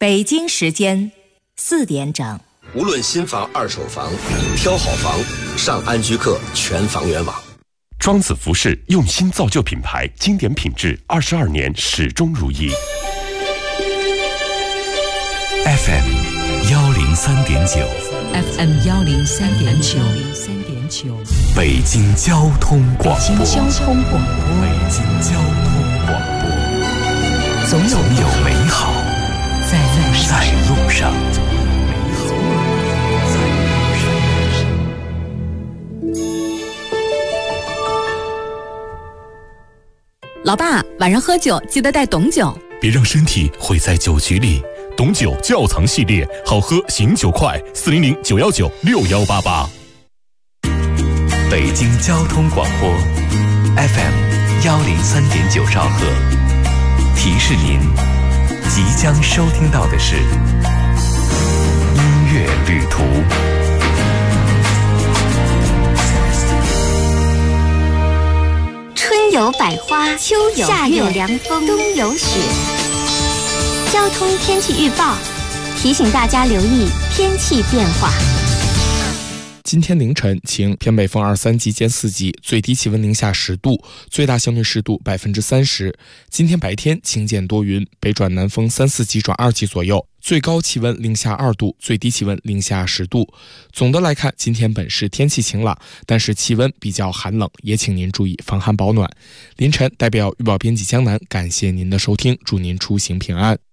北京时间4点整。 无论新房、二手房，挑好房，上安居客全房源网。 庄子服饰用心造就品牌，经典品质，22年始终如一。 FM 103.9 FM 103.9 北京交通广播。 北京交通广播，总有美好在路上。 老爸，晚上喝酒记得带董酒， 别让身体毁在酒局里。董酒窖藏系列，好喝醒酒快，400 919 6188。北京交通广播 FM 103.9兆赫，提示您即将收听到的是音乐旅途。 春有百花，秋有夏有凉风，冬有雪。交通天气预报提醒大家留意天气变化。 今天凌晨晴，偏北风23级间4级，最低气温零下10度，最大相对湿度30%。今天白天晴间多云，北转南风3、4级转2级左右，最高气温零下2度，最低气温零下10度。总的来看，今天本市天气晴朗，但是气温比较寒冷，也请您注意防寒保暖。凌晨代表预报编辑江南，感谢您的收听，祝您出行平安。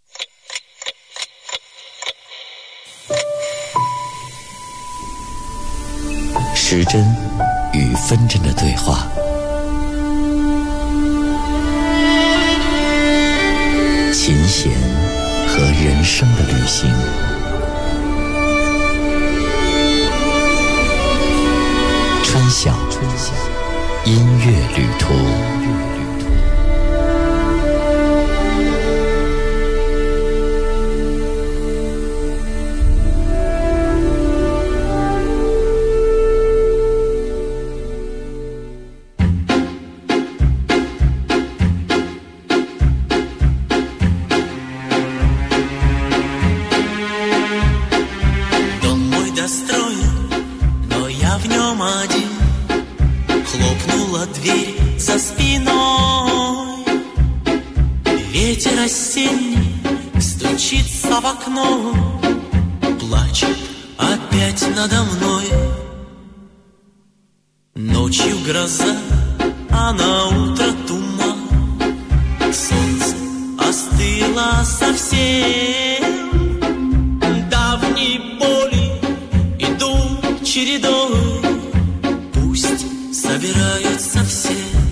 时针与分针的对话，琴弦和人生的旅行，春晓音乐旅途。 в окно, плачет опять надо мной. Ночью гроза, а на утро туман. Солнце остыло совсем. Давние боли идут чередой. Пусть собираются все.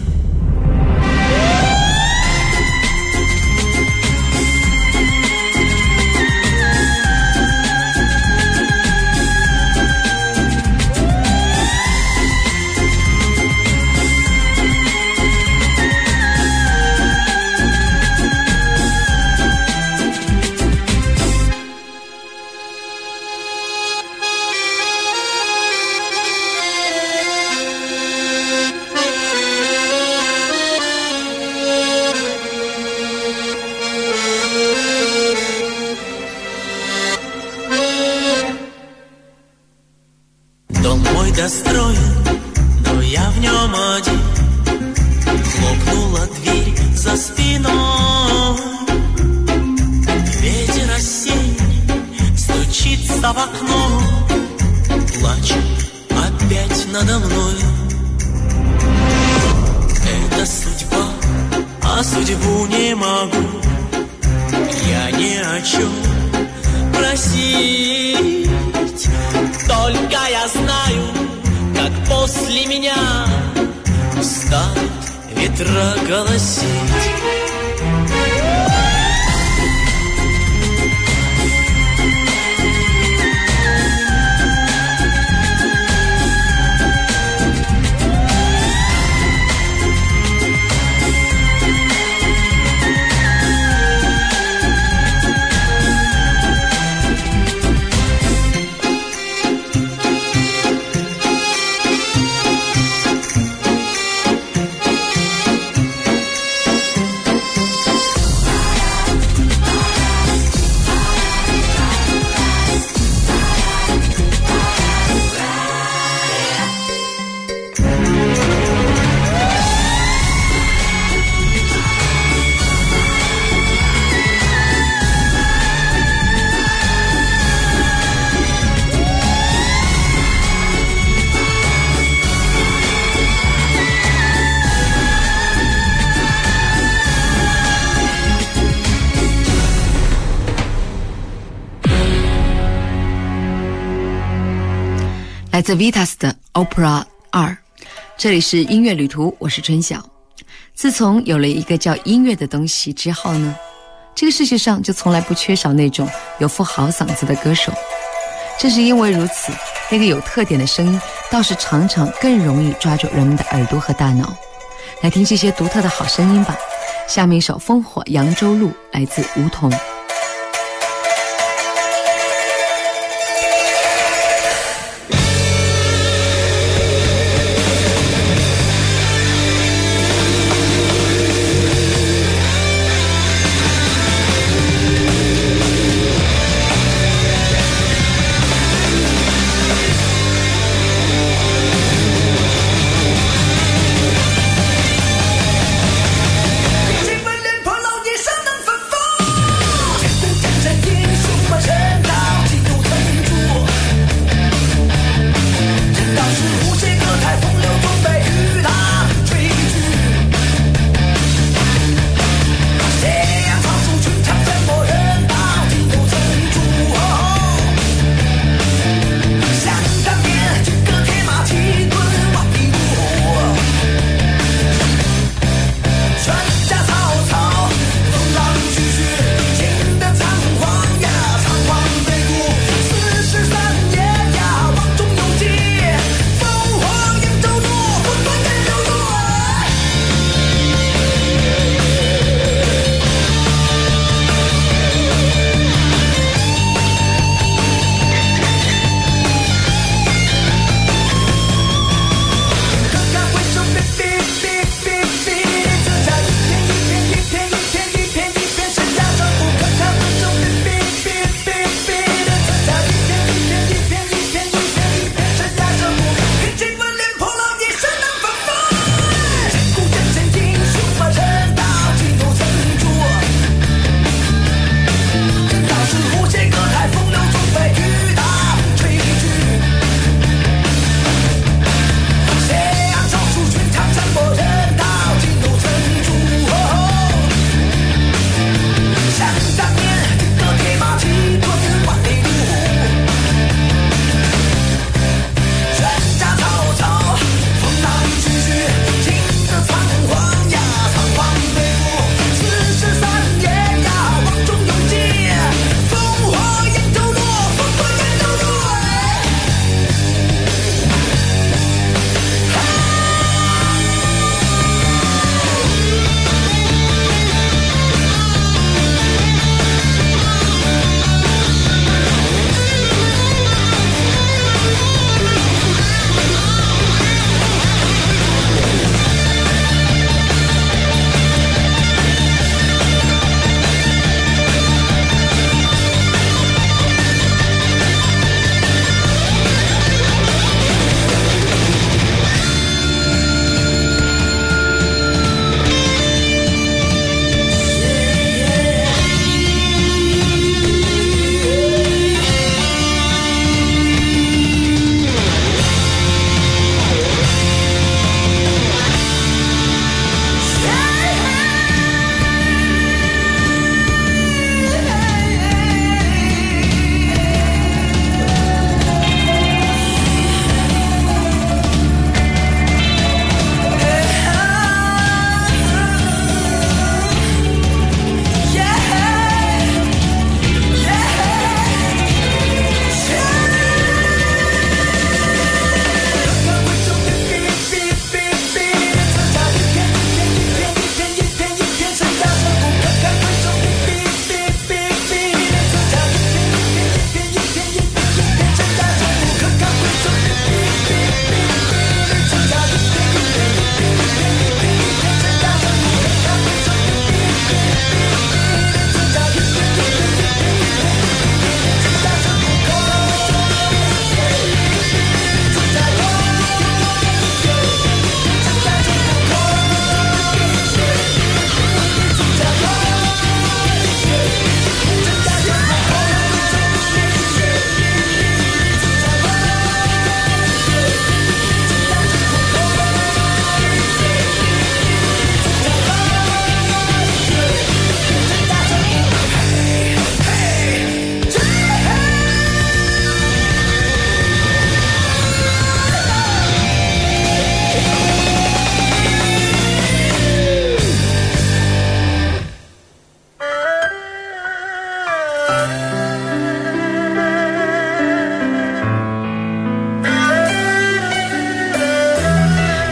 Достроен, но я в нем один. Хлопнула дверь за спиной. Ветер осенний стучится в окно. Плачет опять надо мной. Это судьба, а судьбу не могу я ни о чем просить. Только я знаю, как после меня станут ветра голосить. 来自 Vitas 的 Opera 2，这里是音乐旅途，我是春晓。自从有了一个叫音乐的东西之后呢，这个世界上就从来不缺少那种有副好嗓子的歌手。正是因为如此，那个有特点的声音倒是常常更容易抓住人们的耳朵和大脑。来听这些独特的好声音吧。下面一首《烽火扬州路》来自梧桐。 这本脸庞老街上能芬芳。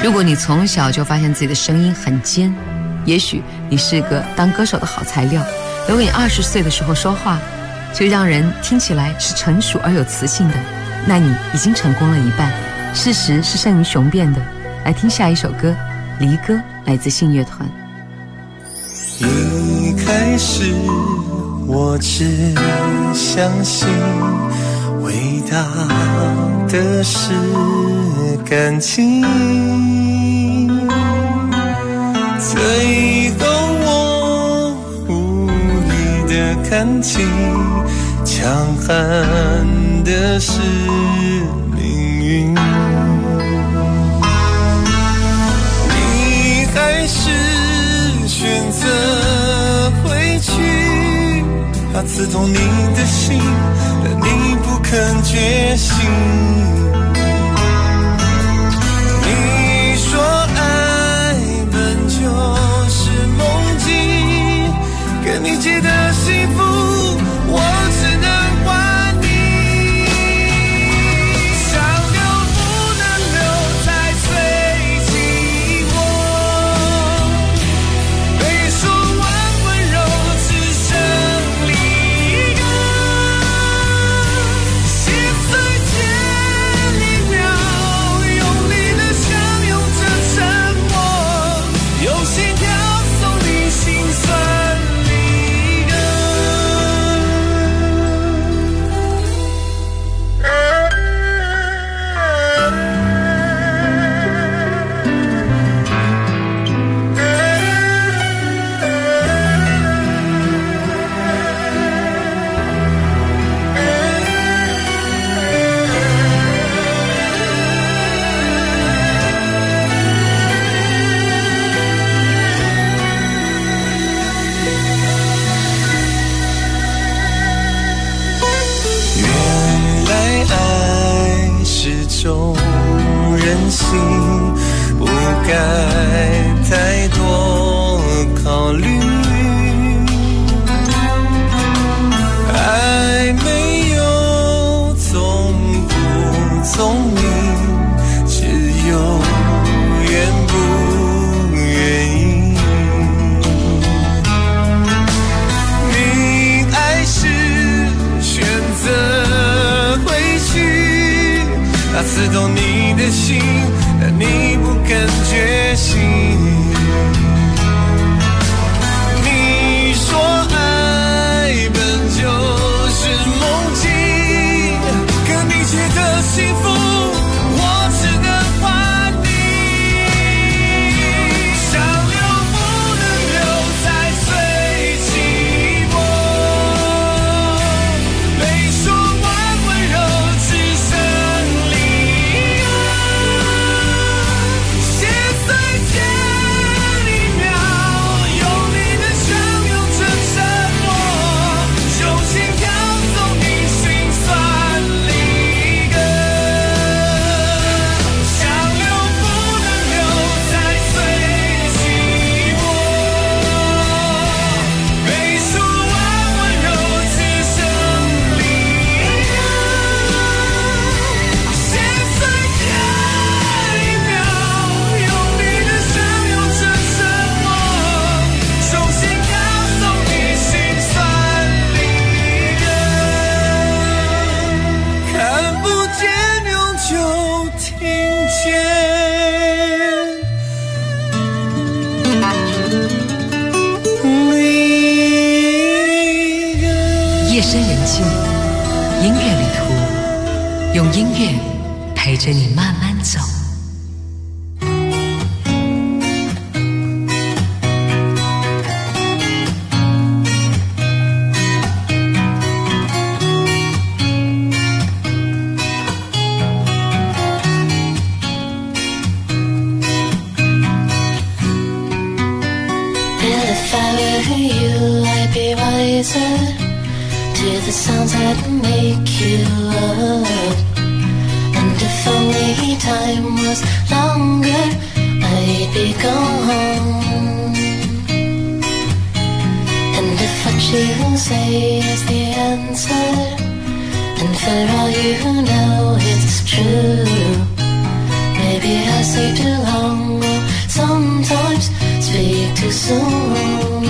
如果你从小就发现自己的声音很尖，也许你是个当歌手的好材料。如果你20岁的时候说话就让人听起来是成熟而有磁性的，那你已经成功了一半。事实是胜于雄辩的。来听下一首歌，离歌，来自信乐团。 一开始我只相信伟大的是感情，最后我无意的看清，强悍的是命运。你还是选择回去，它刺痛你的心，但你不肯觉醒。你说爱本就是梦境，跟你记得幸福，我只能还你。想留不能留，才最寂寞。被说完温柔，只剩离歌。心碎前1秒，用力的相拥着沉默，用心跳送你心酸离歌。原来爱是种任性，不该太多考虑。爱没有聪不聪明，只有愿不愿意。你还是选择回去，它刺痛你的心，但你不肯觉醒。你说爱本就是梦境，跟你觉得幸福，我只能还你。想留不能留，才最寂寞。被说完温柔，只剩离歌。心碎前1秒，用力的相拥着沉默，用心跳送你心酸离歌。想留不能留，才最寂寞。被说完温柔，只剩离歌。心碎前1秒，用力的相拥着沉默，用心跳送你心酸离歌。看不见永久听见。 夜深人静，音乐旅途，用音乐陪着你慢慢走。 If I were you, I'd be wiser to the sounds that make you up. And if only time was longer, I'd be gone. And if what you say is the answer, and for all you know it's true, Maybe I say too long or sometimes speak too soon.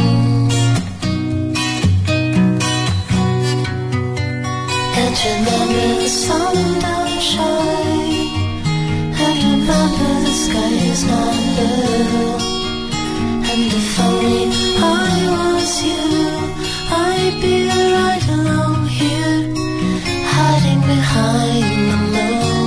And remember the sun don't shine, and remember the sky is not blue. And if only I was you, I'd be right along here, hiding behind the moon.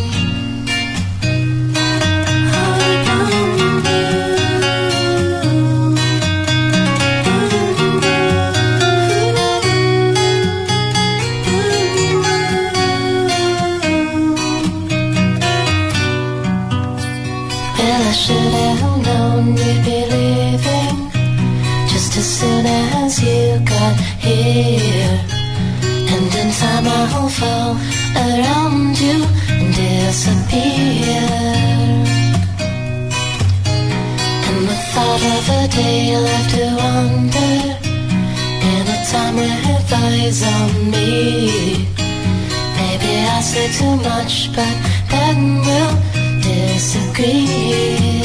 Well, I should have known you'd be leaving just as soon as you got here. And in time I'll fall around you and disappear. And the thought of a day left to wander in a time with eyes on me. Maybe I say too much, but then we'll disagree.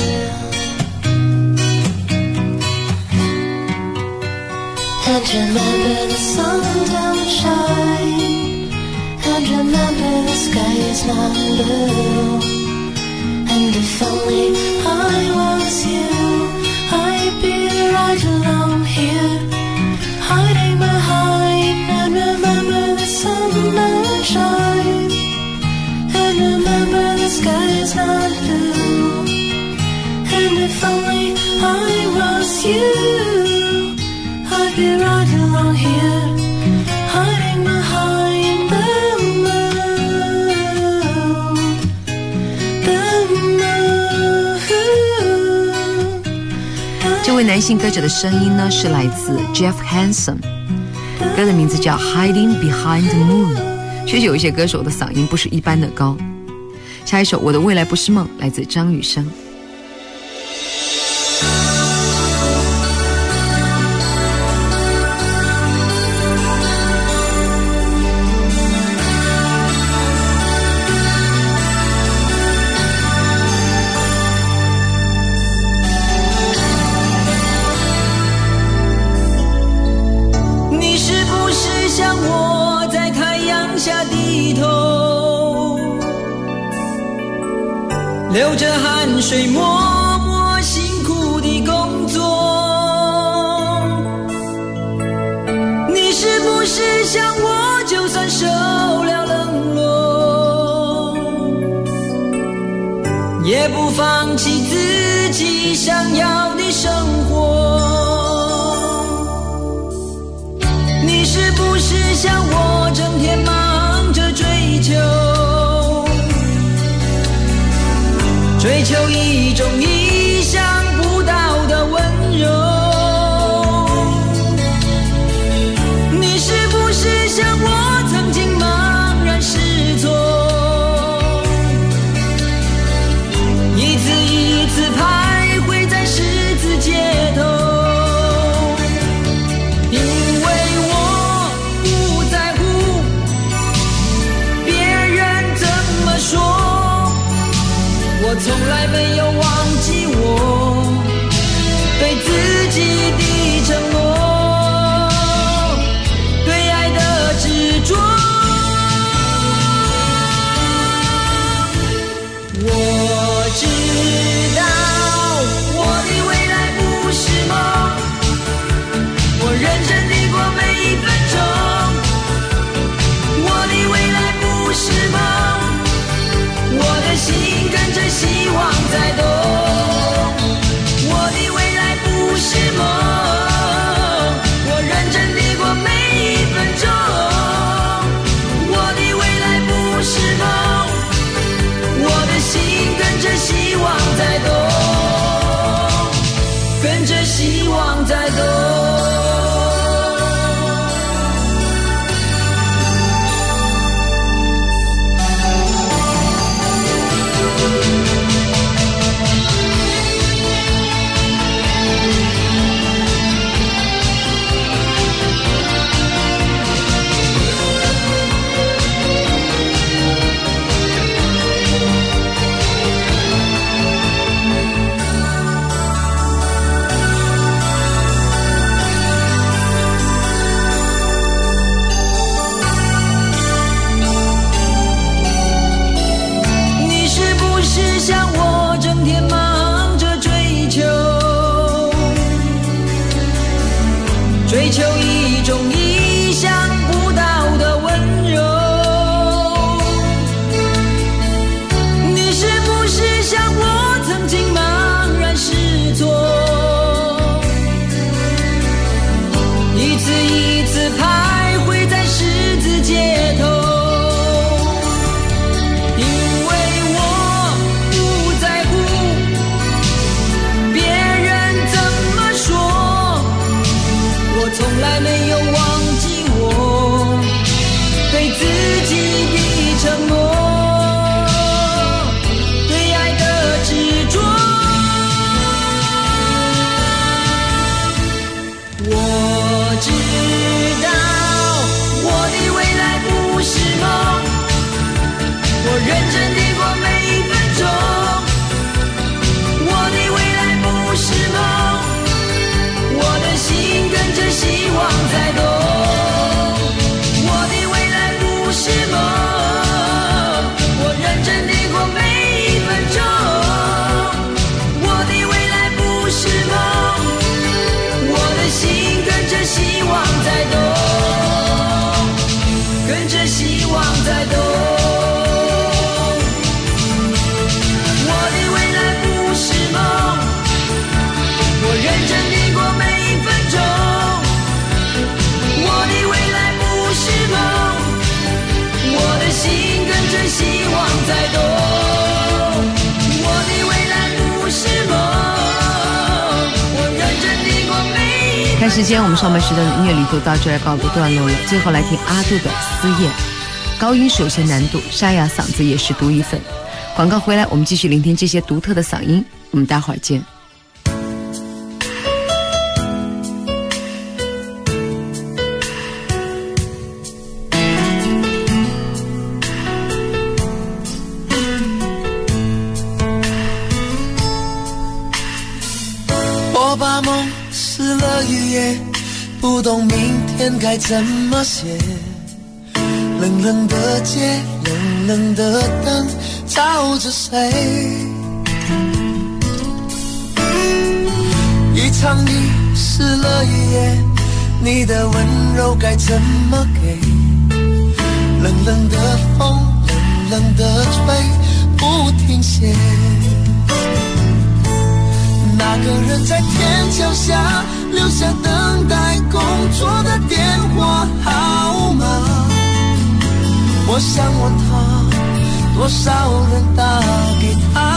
And remember the sun don't shine, and remember the sky is not blue. And if only I was you, I'd be right along here, hiding behind. And remember the sun don't shine, and remember the sky is not blue. And if only I was you, I'd be right along here, hiding behind the moon, the moon. 这位男性歌者的声音呢，是来自 Jeff Hanson， 歌的名字叫 Hiding Behind the Moon。确实有一些歌手的嗓音不是一般的高。下一首《我的未来不是梦》来自张雨生。 流着汗水默默辛苦的工作，你是不是像我就算受了冷落，也不放弃自己想要的生活？你是不是像我整天忙着追求一种意想不到的温柔？你是不是像我曾经茫然失措，一次一次徘徊在十字街头？因为我不在乎一种意想不到的温柔。你是不是像我曾经茫然失措，一次一次徘徊在十字街头？因为我不在乎别人怎么说，我从来没有忘记我对自己的承诺，对爱的执着。我知道我的未来不是梦，我认真地过每一分钟。我的未来不是梦，我的心跟着希望在动。我的未来不是梦，我认真地过每一分钟。我的未来不是梦，我的心跟着希望在动，跟着希望在动。我的未来不是梦，我认真地过每一分钟。我的未来不是梦，我的心跟着希望在动。我的未来不是梦，我认真地过每一分钟。 看时间，我们上半时段的音乐旅途到这儿告一个段落了。最后来听阿杜的《思燕》，高音首先难度，沙哑嗓子也是独一份。广告回来，我们继续聆听这些独特的嗓音。我们待会儿见。 我把梦撕了一页，不懂明天该怎么写。冷冷的街，冷冷的灯，照着谁？一场雨湿了一夜，你的温柔该怎么给？冷冷的风，冷冷的吹，不停歇。那个人在天桥下留下等待工作的电话号码，我想问他，多少人打给他？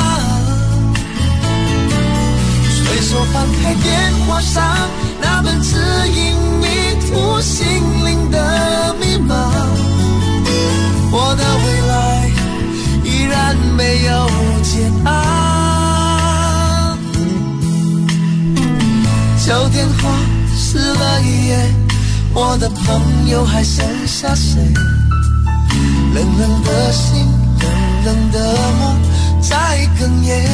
随手翻开电话上那本指引迷途心灵的密码，我的未来依然没有解答。旧电话撕了一页，我的朋友还剩下谁？冷冷的心，冷冷的梦在哽咽。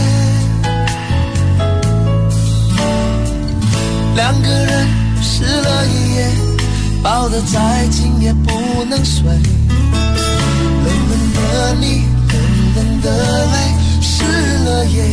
两个人湿了一夜，抱得再紧也不能睡。冷冷的你，冷冷的泪，湿了夜。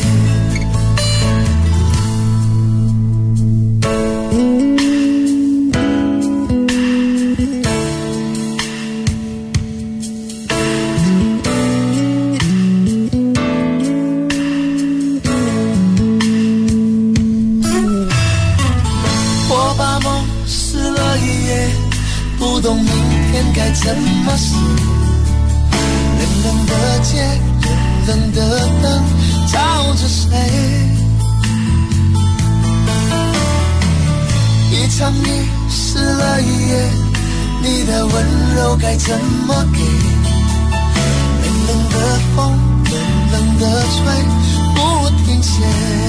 不懂明天该怎么写，冷冷的街，冷冷的灯，照着谁？一场雨湿了一夜，你的温柔该怎么给？冷冷的风，冷冷的吹，不停歇。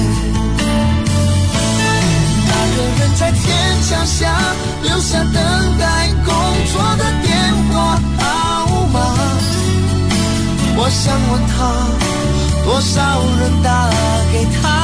那个人在天桥下留下等待工作的电话号码，我想问他，多少人打给他？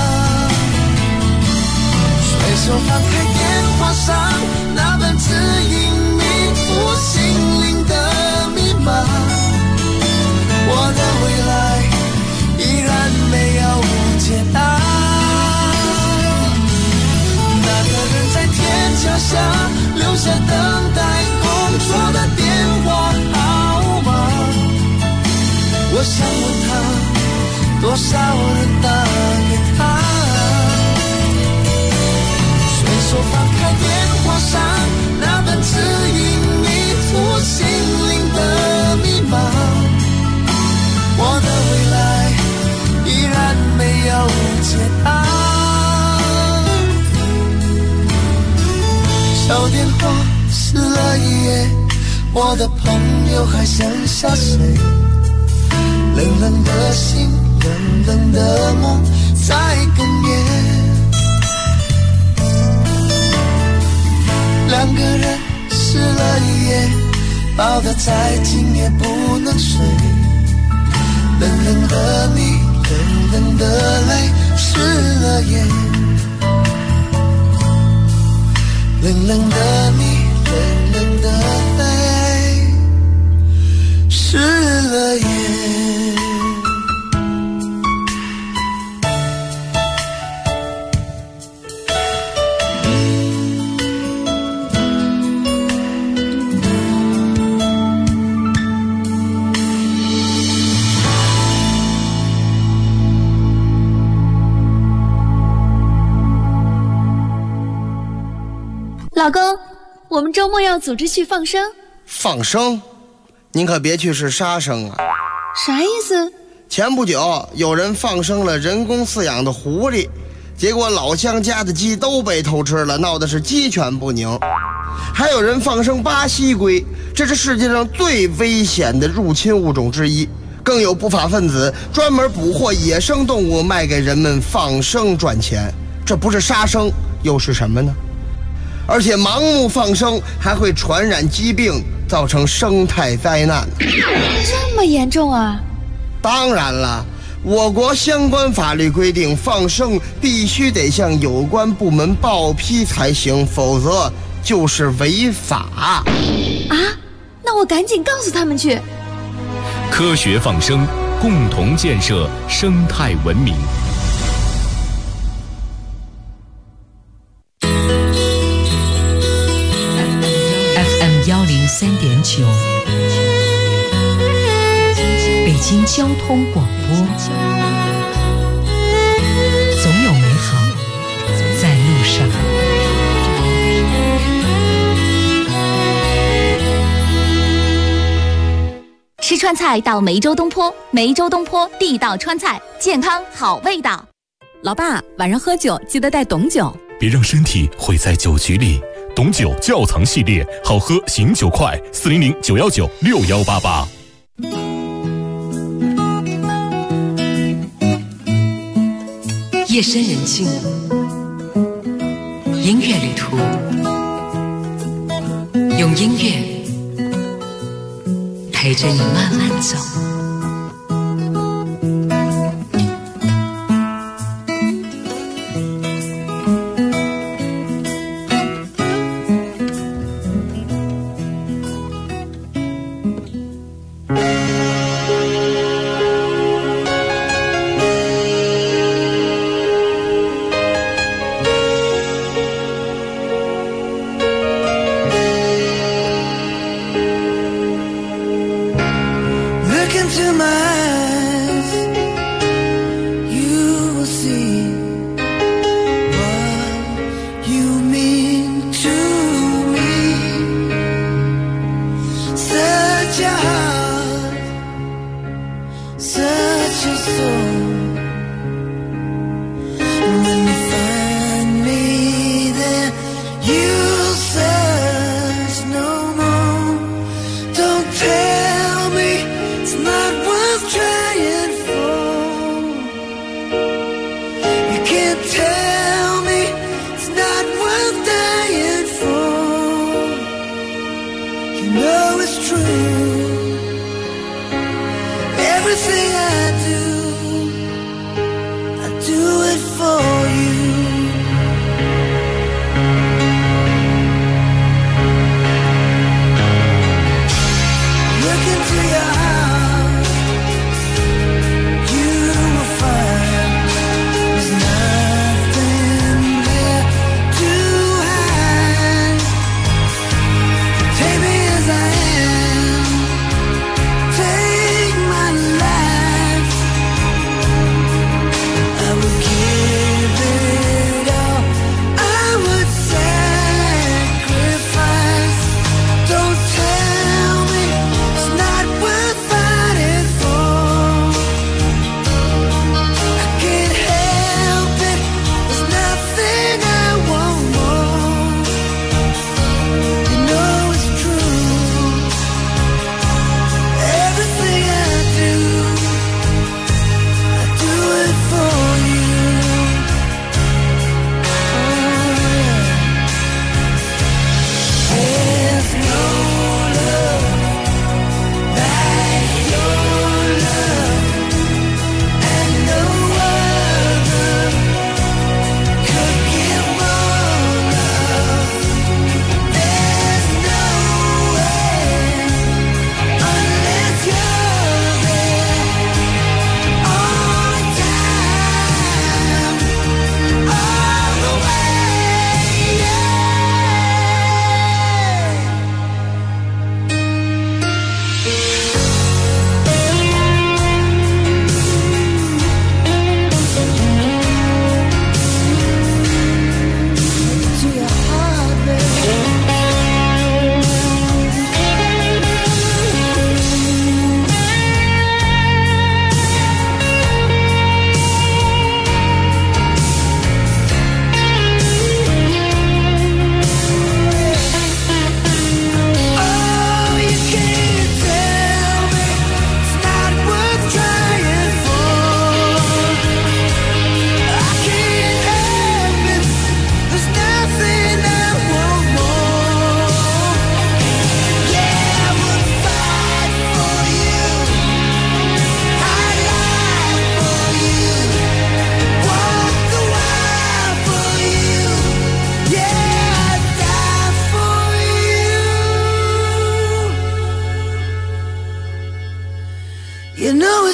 随手翻开电话上那本指引迷途心灵的密码，我的未来依然没有解答。那个人在天桥下留下等待工作的电话号码。我想问他，多少人打给他？随手翻开电话上那本指引迷途心灵的密码，我的未来依然没有解答。小电话湿了一夜，我的朋友还剩下谁？冷冷的心，冷冷的梦在哽咽。两个人湿了一夜，抱得再紧也不能睡。冷冷的你，冷冷的泪，湿了眼。冷冷的你，冷冷的泪，湿了眼。 老公，我们周末要组织去放生。 放生？您可别去是杀生啊！ 啥意思？ 前不久有人放生了人工饲养的狐狸，结果老乡家的鸡都被偷吃了，闹得是鸡犬不宁。还有人放生巴西龟，这是世界上最危险的入侵物种之一。更有不法分子专门捕获野生动物卖给人们放生赚钱，这不是杀生又是什么呢？而且盲目放生还会传染疾病，造成生态灾难。 这么严重啊？ 当然了，我国相关法律规定，放生必须得向有关部门报批才行，否则就是违法。 啊？那我赶紧告诉他们去。 科学放生，共同建设生态文明。 103.9，北京交通广播，总有美好在路上。 吃川菜到梅州东坡，梅州东坡地道川菜，健康好味道。 老爸，晚上喝酒记得带董酒， 别让身体毁在酒局里。董酒窖藏系列，好喝醒酒快，400-919-6188。 夜深人静，音乐旅途，用音乐陪着你慢慢走。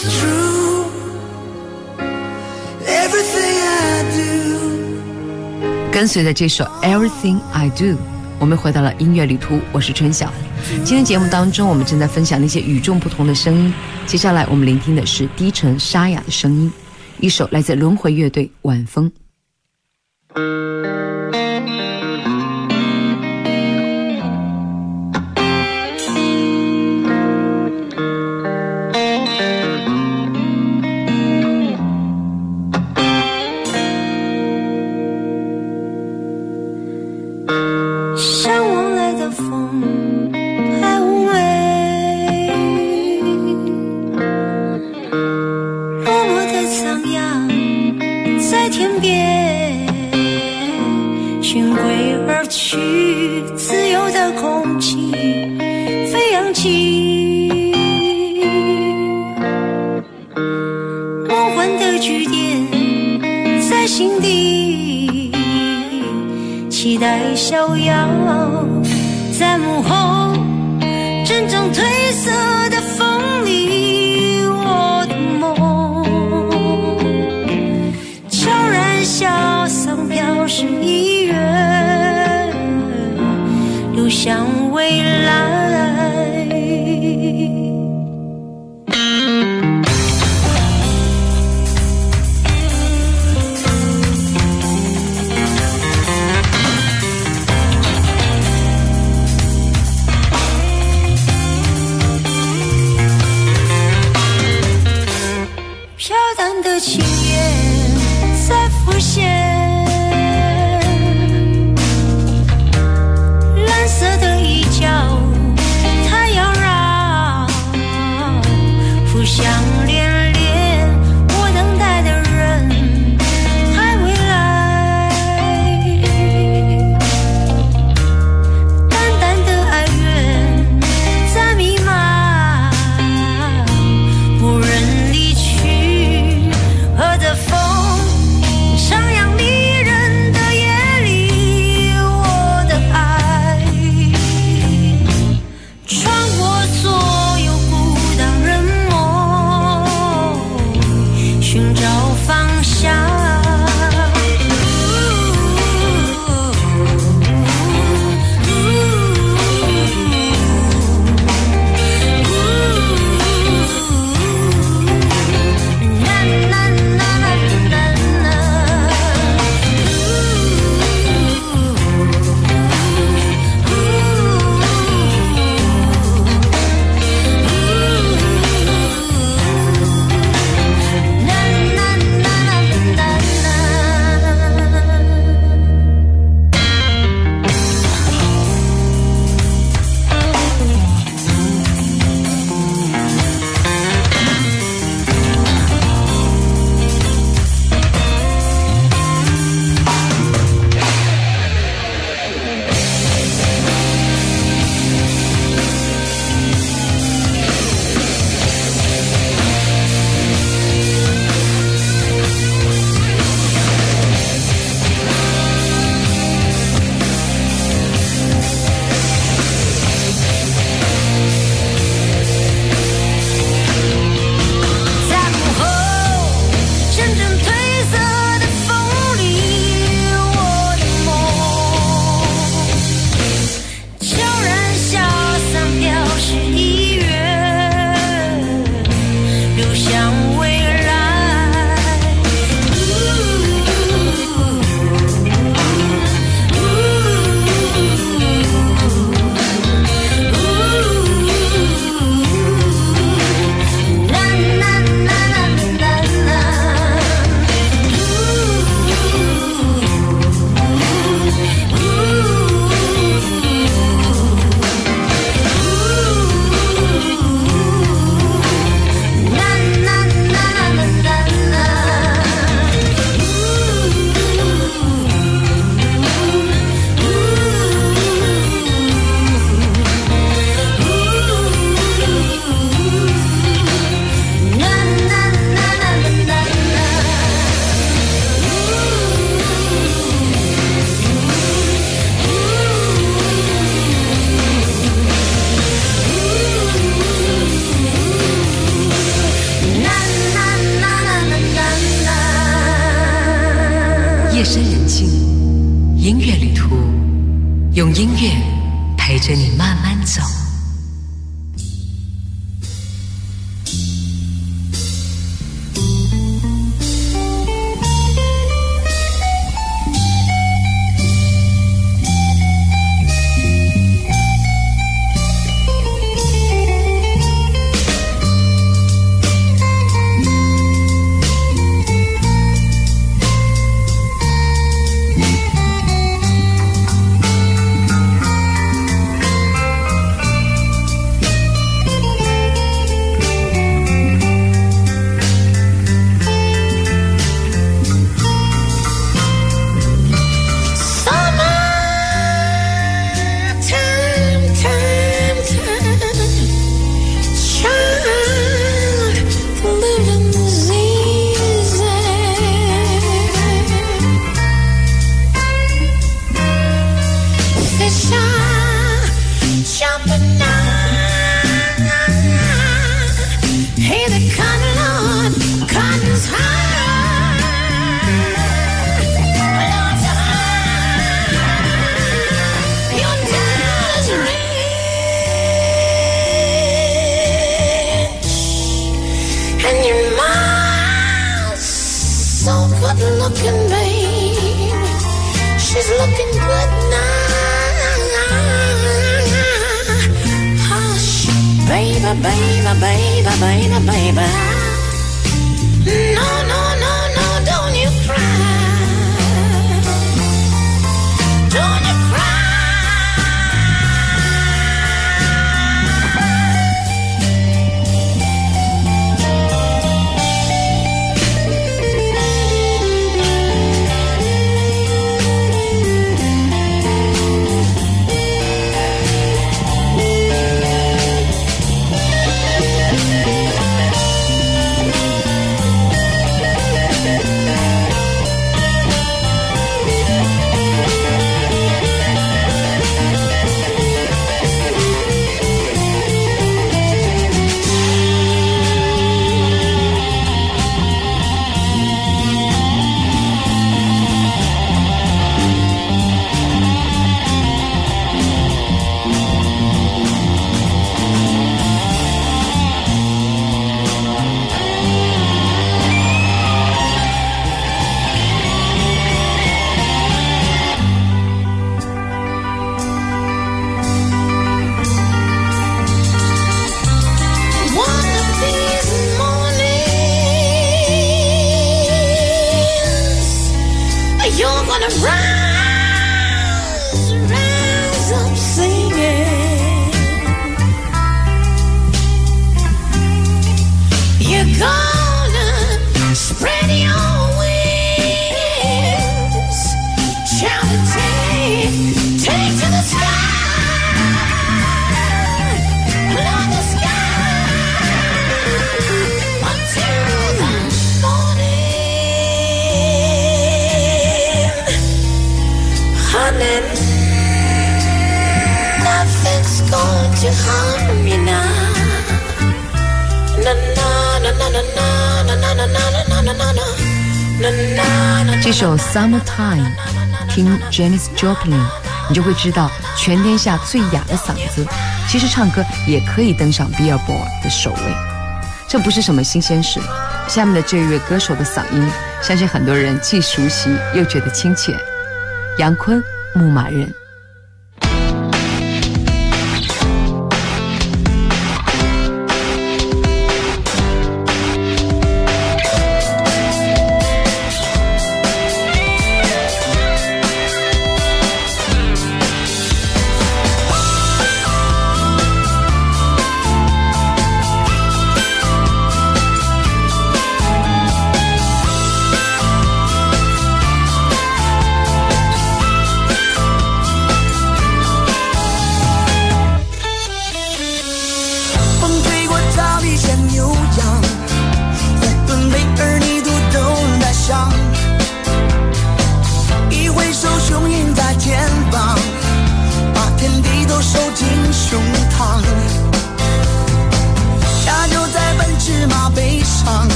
was true. Everything I do. 跟随着这首 Everything I Do， 我们回到了音乐旅途，我是春晓。今天节目当中，我们正在分享那些与众不同的声音。接下来我们聆听的是低沉沙哑的声音，一首来自轮回乐队《晚风》。 期待逍遥，在幕后真正褪色的风里，我的梦悄然消丧，飘逝一月，流向未来。情缘在浮现，蓝色的衣角，它要让音乐陪着你慢慢走。 Looking, babe, she's looking good now. Hush, baby, baby, baby, baby, baby. No, no, no, no, don't you cry. Don't you cry. Rise up singing. You're gonna spread your wings, shout and take to the sky. Love the sky until the morning. Honey, nothing's going to harm you now. Na na na na na na na na na na na. 这首 Summertime 听 Janis Joplin 你就会知道全天下最哑的嗓子其实唱歌也可以登上 Billboard 的首位，这不是什么新鲜事。下面的这位歌手的嗓音相信很多人既熟悉又觉得亲切，杨坤，牧马人。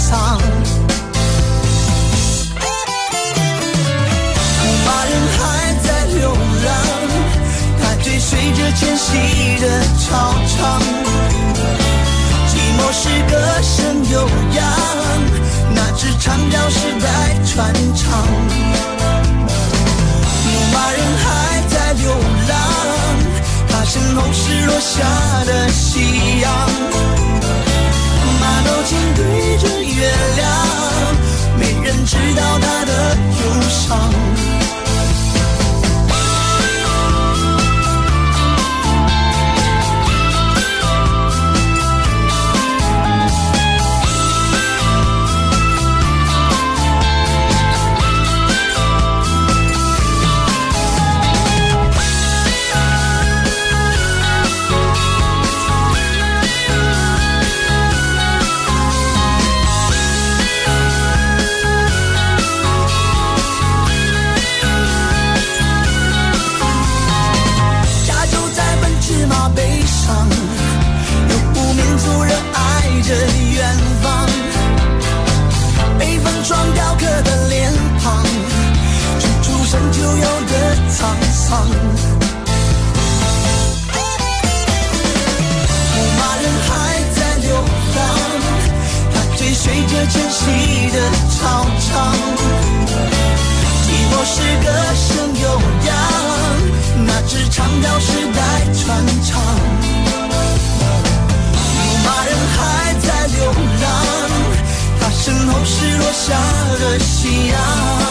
藏。牧马人还在流浪，他追随着迁徙的潮场。寂寞是歌声悠扬，那支长调时代传唱。牧马人还在流浪，他身后是落下的夕阳。马头琴对着月亮，没人知道他的忧伤。游牧民族热爱着远方，北风装雕刻的脸庞，是出生就有的沧桑。牧马人还在流浪，他追随着迁徙的潮场。寂寞是歌声悠扬，那支长调时代传唱。马人还在流浪，他身后是落下的夕阳。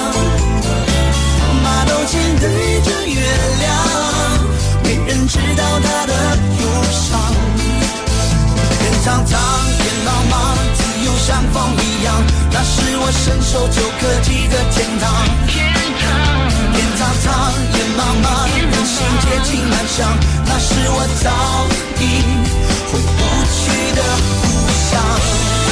马头琴对着月亮，没人知道他的忧伤。天苍苍，天茫茫，自由像风一样，那是我伸手就可及的天堂。天苍苍，夜茫茫，人心接近南向，那是我早已回不去的故乡。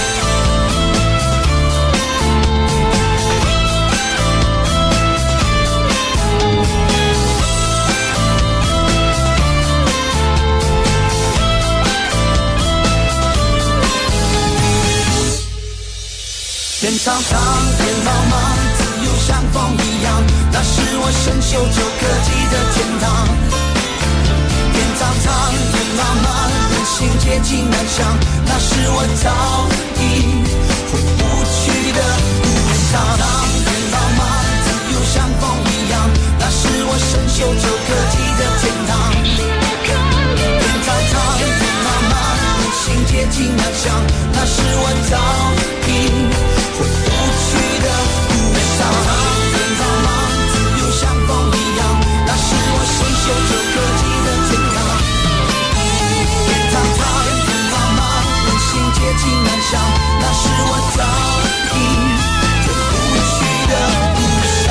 天苍苍，天茫茫，自由像风一样，那是我伸手就可及的天堂。天苍苍，天茫茫，人心接近南向，那是我早已回不去的故乡。天茫茫，自由像风一样，那是我伸手就可及的天堂。天苍苍，天茫茫，人心接近南向，那是我早已回不去的故乡。天茫茫，自由像风一样，那是我伸手就可及的天堂。天苍苍，天茫茫，人心接近南向，那是我早已回不去的故乡。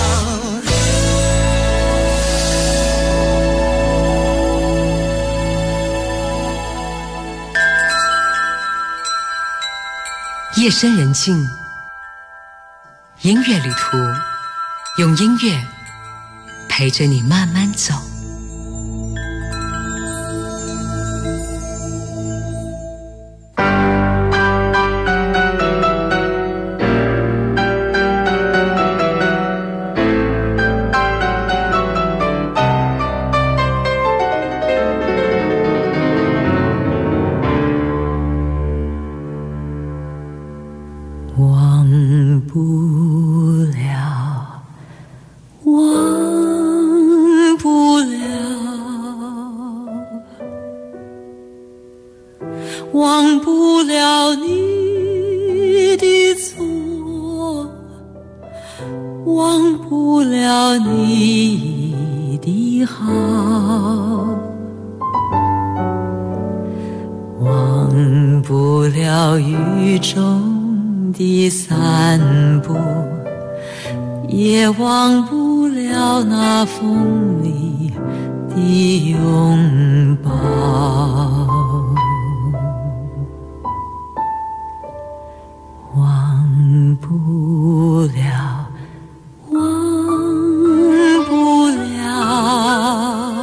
夜深人静，音乐旅途，用音乐陪着你慢慢走。 忘不了，忘不了，忘不了你的错，忘不了你的好，忘不了雨中的散步，也忘不了那风里的拥抱。忘不了，忘不了，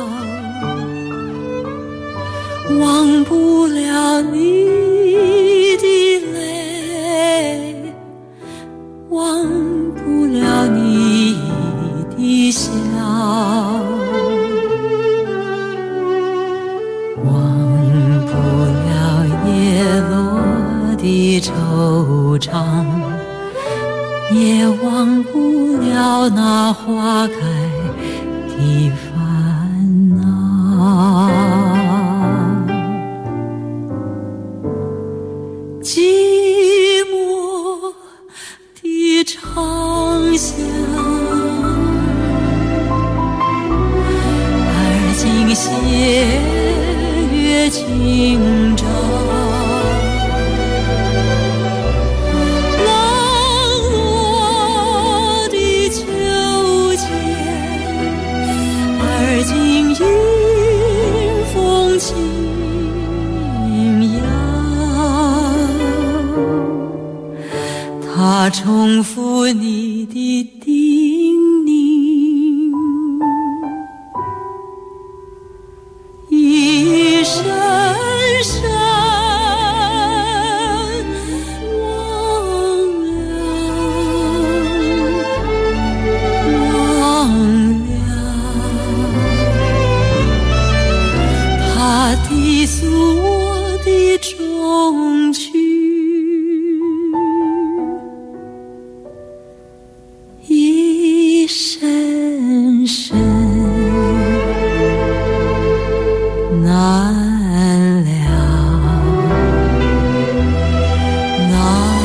忘不了你的泪， 悠长，也忘不了那花开的烦恼。寂寞的长巷，而今斜月清照，浪落的秋千，而今迎风轻摇。它重复你的叮咛，一声声忘了，它低诉我的衷曲。深深难了，难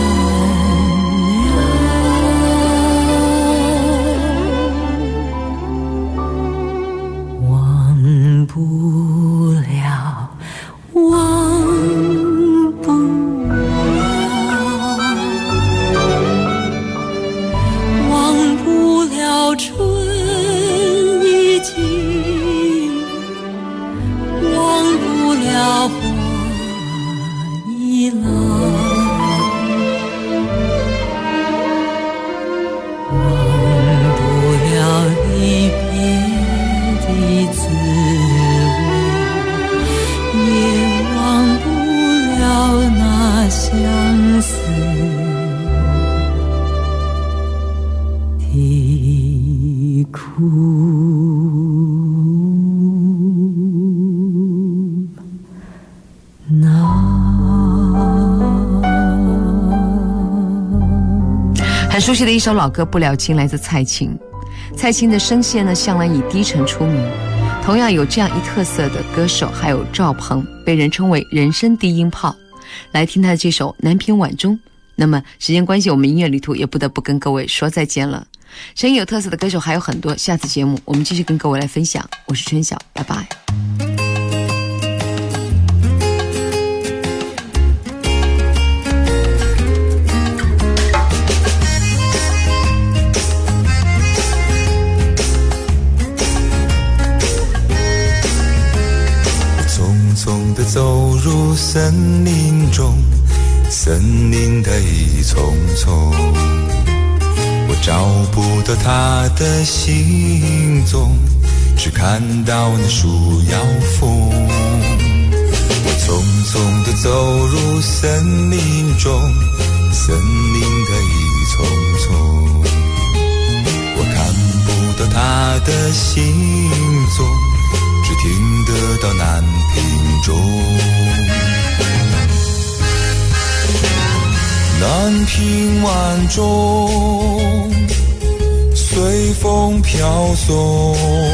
了，忘不了，忘不了，忘不了春已尽，忘不了花已老，忘不了离别的滋味，也忘不了那相思的苦恼。 很熟悉的一首老歌《不了情》，来自蔡琴。蔡琴的声线呢，向来以低沉出名。同样有这样一特色的歌手，还有赵鹏，被人称为人声低音炮。来听他的这首《南屏晚钟》。那么时间关系，我们音乐旅途也不得不跟各位说再见了。声音有特色的歌手还有很多，下次节目我们继续跟各位来分享。我是春晓，拜拜。 匆匆地走入森林中，森林的一丛丛，我找不到他的行踪，只看到那树摇风。我匆匆地走入森林中，森林的一丛丛，我看不到他的行踪，只听得到南屏钟。南屏晚钟随风飘送，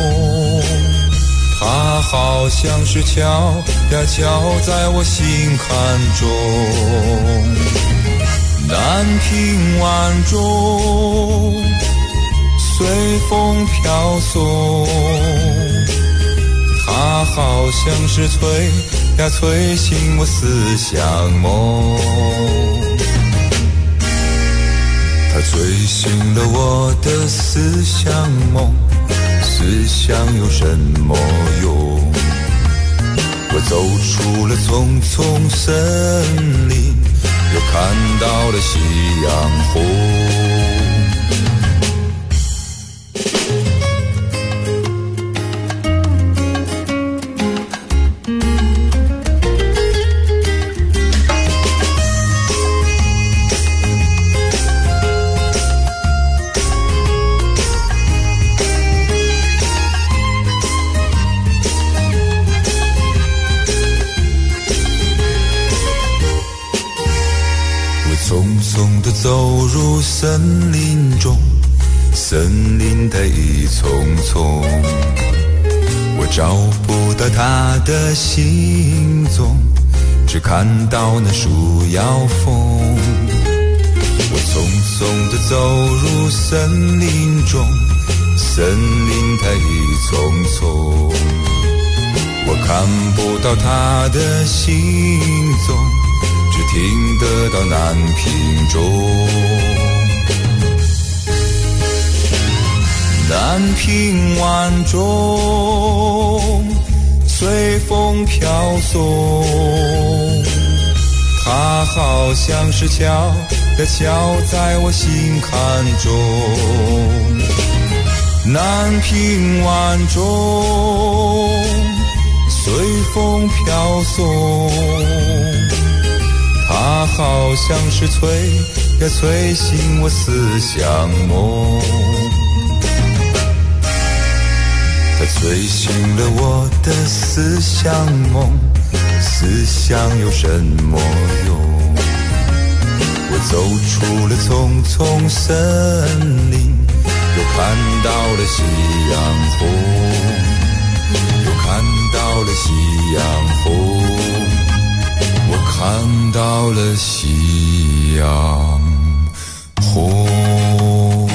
它好像是敲呀敲在我心坎中。南屏晚钟随风飘送，它好像是催呀催醒我思乡梦，它催醒了我的思乡梦，思乡有什么用？我走出了丛丛森林，又看到了夕阳红。匆匆地走入森林中，森林的一丛丛，我找不到它的行踪，只看到那树摇风。我匆匆地走入森林中，森林的一丛丛，我看不到它的行踪，只听得到南屏钟。南屏晚钟随风飘送，它好像是悄呀悄在我心坎中。南屏晚钟随风飘送，它好像是催呀催醒我思乡梦，它催醒了我的思乡梦，思乡有什么用？我走出了丛丛森林，又看到了夕阳红，又看到了夕阳红，我看到了夕阳红。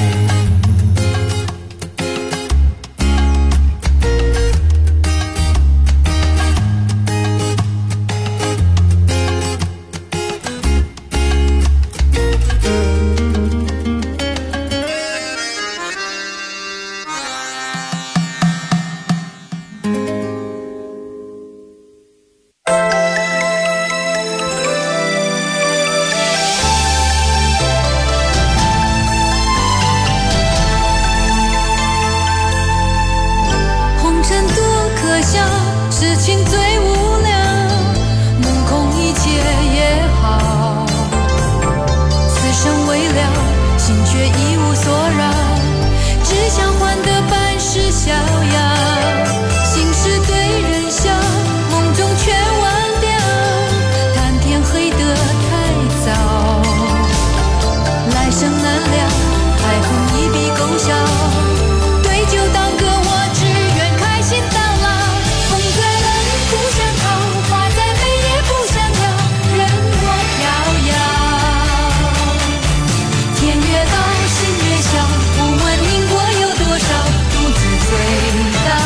天越高，心越小，不问因果有多少，独自醉倒。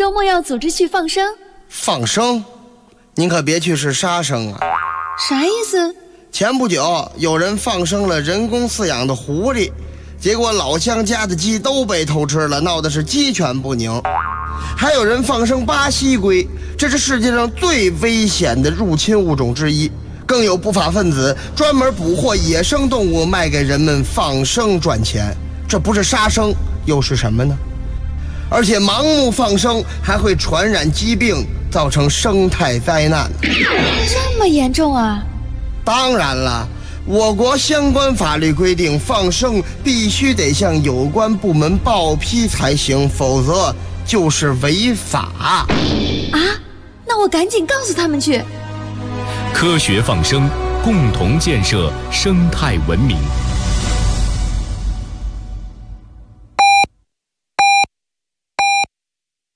周末要组织去放生。 放生？您可别去是杀生啊！ 啥意思？ 前不久有人放生了人工饲养的狐狸，结果老乡家的鸡都被偷吃了，闹得是鸡犬不宁。还有人放生巴西龟，这是世界上最危险的入侵物种之一。更有不法分子专门捕获野生动物卖给人们放生赚钱，这不是杀生又是什么呢？而且盲目放生还会传染疾病，造成生态灾难。 这么严重啊？ 当然了，我国相关法律规定，放生必须得向有关部门报批才行，否则就是违法。 啊？那我赶紧告诉他们去。 科学放生，共同建设生态文明。